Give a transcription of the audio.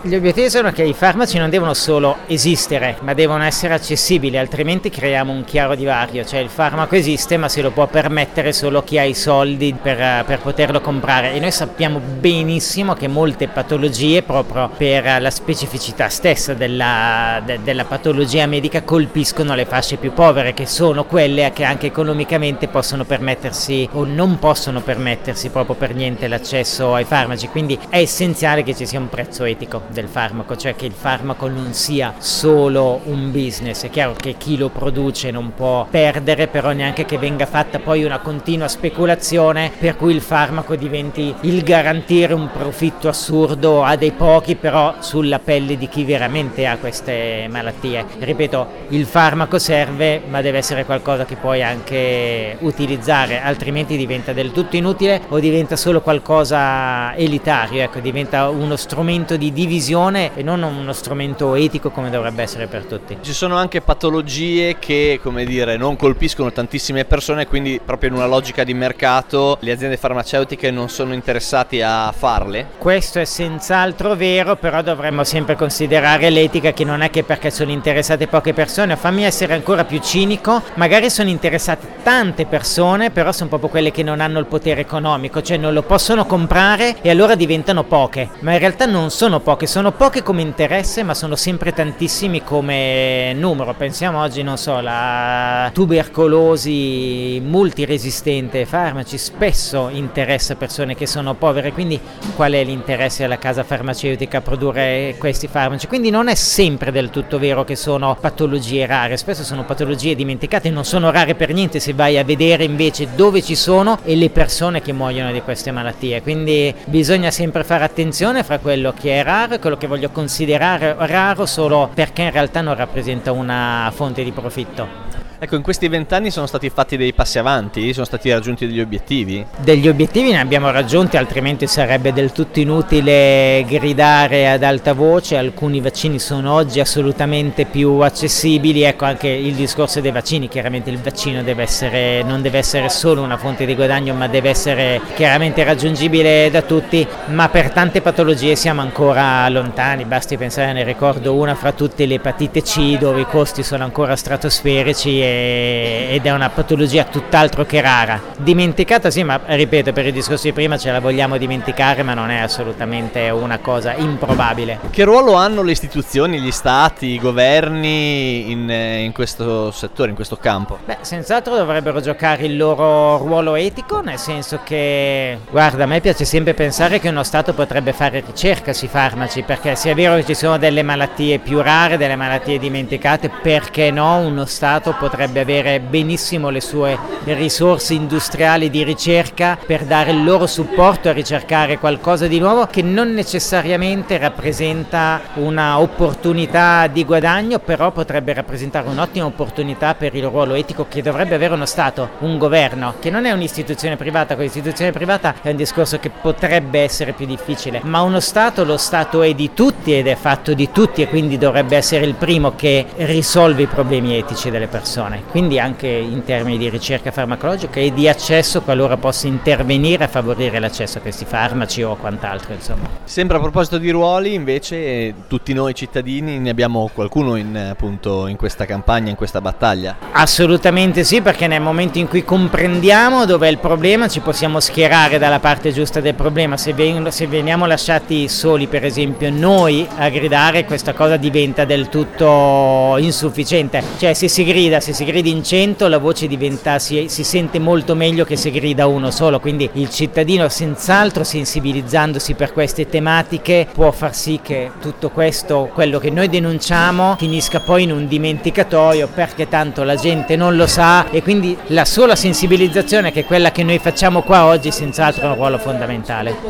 Gli obiettivi sono che i farmaci non devono solo esistere, ma devono essere accessibili, altrimenti creiamo un chiaro divario, cioè il farmaco esiste ma se lo può permettere solo chi ha i soldi per poterlo comprare, e noi sappiamo benissimo che molte patologie, proprio per la specificità stessa della patologia medica, colpiscono le fasce più povere, che sono quelle che anche economicamente possono permettersi o non possono permettersi proprio per niente l'accesso ai farmaci. Quindi è essenziale che ci sia un prezzo etico del farmaco, cioè che il farmaco non sia solo un business. È chiaro che chi lo produce non può perdere, però neanche che venga fatta poi una continua speculazione per cui il farmaco diventi il garantire un profitto assurdo a dei pochi, però sulla pelle di chi veramente ha queste malattie. Ripeto, il farmaco serve, ma deve essere qualcosa che puoi anche utilizzare, altrimenti diventa del tutto inutile o diventa solo qualcosa elitario, ecco, diventa uno strumento di divisione e non uno strumento etico come dovrebbe essere per tutti. Ci sono anche patologie che, come dire, non colpiscono tantissime persone, quindi proprio in una logica di mercato le aziende farmaceutiche non sono interessati a farle? Questo è senz'altro vero, però dovremmo sempre considerare l'etica, che non è che perché sono interessate poche persone, fammi essere ancora più cinico, magari sono interessate tante persone, però sono proprio quelle che non hanno il potere economico, cioè non lo possono comprare e allora diventano poche, ma in realtà non sono poche come interesse, ma sono sempre tantissimi come numero. Pensiamo oggi, non so, la tubercolosi multiresistente ai farmaci spesso interessa persone che sono povere, quindi qual è l'interesse della casa farmaceutica a produrre questi farmaci? Quindi non è sempre del tutto vero che sono patologie rare, spesso sono patologie dimenticate, non sono rare per niente se vai a vedere invece dove ci sono e le persone che muoiono di queste malattie. Quindi bisogna sempre fare attenzione fra quello che è raro e quello che voglio considerare raro solo perché in realtà non rappresenta una fonte di profitto. Ecco, in questi 20 anni sono stati fatti dei passi avanti? Sono stati raggiunti degli obiettivi? Degli obiettivi ne abbiamo raggiunti, altrimenti sarebbe del tutto inutile gridare ad alta voce. Alcuni vaccini sono oggi assolutamente più accessibili, ecco anche il discorso dei vaccini. Chiaramente il vaccino non deve essere solo una fonte di guadagno, ma deve essere chiaramente raggiungibile da tutti, ma per tante patologie siamo ancora lontani. Basti pensare, ne ricordo una fra tutte, l'epatite C, dove i costi sono ancora stratosferici ed è una patologia tutt'altro che rara. Dimenticata sì, ma ripeto, per il discorso di prima ce la vogliamo dimenticare, ma non è assolutamente una cosa improbabile. Che ruolo hanno le istituzioni, gli stati, i governi in questo settore, in questo campo? Beh, senz'altro dovrebbero giocare il loro ruolo etico, nel senso che, guarda, a me piace sempre pensare che uno Stato potrebbe fare ricerca sui farmaci, perché se è vero che ci sono delle malattie più rare, delle malattie dimenticate, perché no, uno Stato potrebbe avere benissimo le sue risorse industriali di ricerca per dare il loro supporto a ricercare qualcosa di nuovo che non necessariamente rappresenta una opportunità di guadagno, però potrebbe rappresentare un'ottima opportunità per il ruolo etico che dovrebbe avere uno Stato, un governo, che non è un'istituzione privata. Con l'istituzione privata è un discorso che potrebbe essere più difficile, ma uno Stato, lo Stato è di tutti ed è fatto di tutti e quindi dovrebbe essere il primo che risolve i problemi etici delle persone. Quindi anche in termini di ricerca farmacologica e di accesso, qualora possa intervenire a favorire l'accesso a questi farmaci o quant'altro, insomma. Sempre a proposito di ruoli, invece, tutti noi cittadini ne abbiamo qualcuno appunto in questa campagna, in questa battaglia? Assolutamente sì, perché nel momento in cui comprendiamo dov'è il problema ci possiamo schierare dalla parte giusta del problema. Se veniamo lasciati soli, per esempio, noi a gridare, questa cosa diventa del tutto insufficiente. Cioè se si grida in 100 la voce si sente molto meglio che se grida uno solo, quindi il cittadino senz'altro sensibilizzandosi per queste tematiche può far sì che tutto questo, quello che noi denunciamo, finisca poi in un dimenticatoio, perché tanto la gente non lo sa, e quindi la sola sensibilizzazione, che è quella che noi facciamo qua oggi, senz'altro è un ruolo fondamentale.